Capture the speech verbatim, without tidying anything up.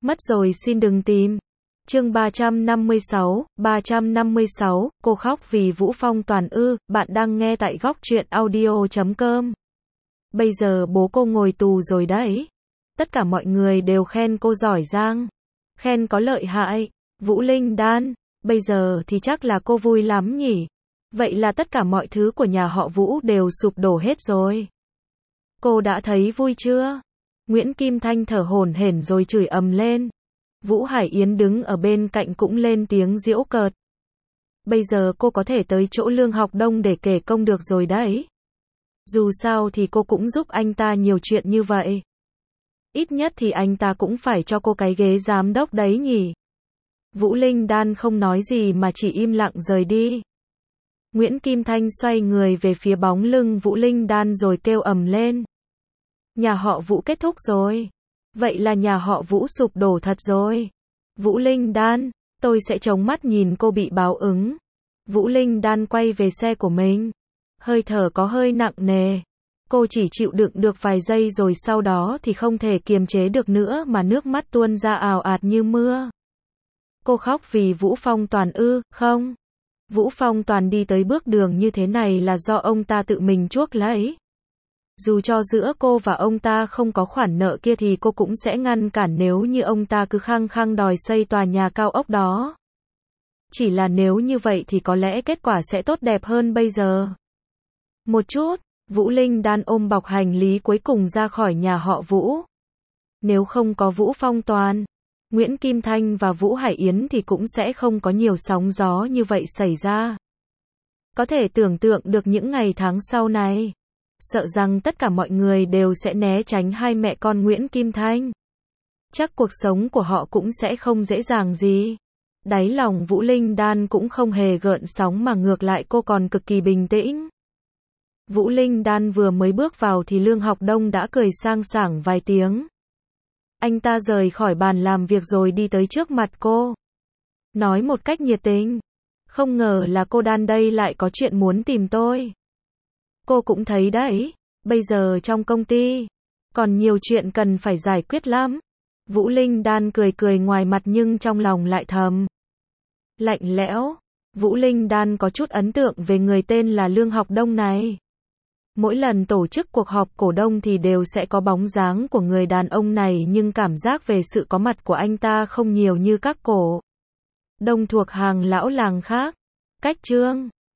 Mất rồi xin đừng tìm. Chương ba trăm năm mươi sáu, ba trăm năm mươi sáu, cô khóc vì Vũ Phong Toàn ư, bạn đang nghe tại góc truyện audio chấm com. Bây giờ bố cô ngồi tù rồi đấy. Tất cả mọi người đều khen cô giỏi giang. Khen có lợi hại. Vũ Linh Đan, bây giờ thì chắc là cô vui lắm nhỉ. Vậy là tất cả mọi thứ của nhà họ Vũ đều sụp đổ hết rồi. Cô đã thấy vui chưa? Nguyễn Kim Thanh thở hổn hển rồi chửi ầm lên. Vũ Hải Yến đứng ở bên cạnh cũng lên tiếng giễu cợt. Bây giờ cô có thể tới chỗ Lương Học Đông để kể công được rồi đấy. Dù sao thì cô cũng giúp anh ta nhiều chuyện như vậy. Ít nhất thì anh ta cũng phải cho cô cái ghế giám đốc đấy nhỉ. Vũ Linh Đan không nói gì mà chỉ im lặng rời đi. Nguyễn Kim Thanh xoay người về phía bóng lưng Vũ Linh Đan rồi kêu ầm lên. Nhà họ Vũ kết thúc rồi. Vậy là nhà họ Vũ sụp đổ thật rồi. Vũ Linh Đan, tôi sẽ chống mắt nhìn cô bị báo ứng. Vũ Linh Đan quay về xe của mình. Hơi thở có hơi nặng nề. Cô chỉ chịu đựng được vài giây rồi sau đó thì không thể kiềm chế được nữa mà nước mắt tuôn ra ào ạt như mưa. Cô khóc vì Vũ Phong Toàn ư, không? Vũ Phong Toàn đi tới bước đường như thế này là do ông ta tự mình chuốc lấy. Dù cho giữa cô và ông ta không có khoản nợ kia thì cô cũng sẽ ngăn cản nếu như ông ta cứ khăng khăng đòi xây tòa nhà cao ốc đó. Chỉ là nếu như vậy thì có lẽ kết quả sẽ tốt đẹp hơn bây giờ. Một chút, Vũ Linh Đan ôm bọc hành lý cuối cùng ra khỏi nhà họ Vũ. Nếu không có Vũ Phong Toàn, Nguyễn Kim Thanh và Vũ Hải Yến thì cũng sẽ không có nhiều sóng gió như vậy xảy ra. Có thể tưởng tượng được những ngày tháng sau này. Sợ rằng tất cả mọi người đều sẽ né tránh hai mẹ con Nguyễn Kim Thanh. Chắc cuộc sống của họ cũng sẽ không dễ dàng gì. Đáy lòng Vũ Linh Đan cũng không hề gợn sóng mà ngược lại cô còn cực kỳ bình tĩnh. Vũ Linh Đan vừa mới bước vào thì Lương Học Đông đã cười sang sảng vài tiếng. Anh ta rời khỏi bàn làm việc rồi đi tới trước mặt cô. Nói một cách nhiệt tình. Không ngờ là cô Đan đây lại có chuyện muốn tìm tôi. Cô cũng thấy đấy, bây giờ trong công ty, còn nhiều chuyện cần phải giải quyết lắm. Vũ Linh Đan cười cười ngoài mặt nhưng trong lòng lại thầm. Lạnh lẽo, Vũ Linh Đan có chút ấn tượng về người tên là Lương Học Đông này. Mỗi lần tổ chức cuộc họp cổ đông thì đều sẽ có bóng dáng của người đàn ông này nhưng cảm giác về sự có mặt của anh ta không nhiều như các cổ đông thuộc hàng lão làng khác. Cách Trương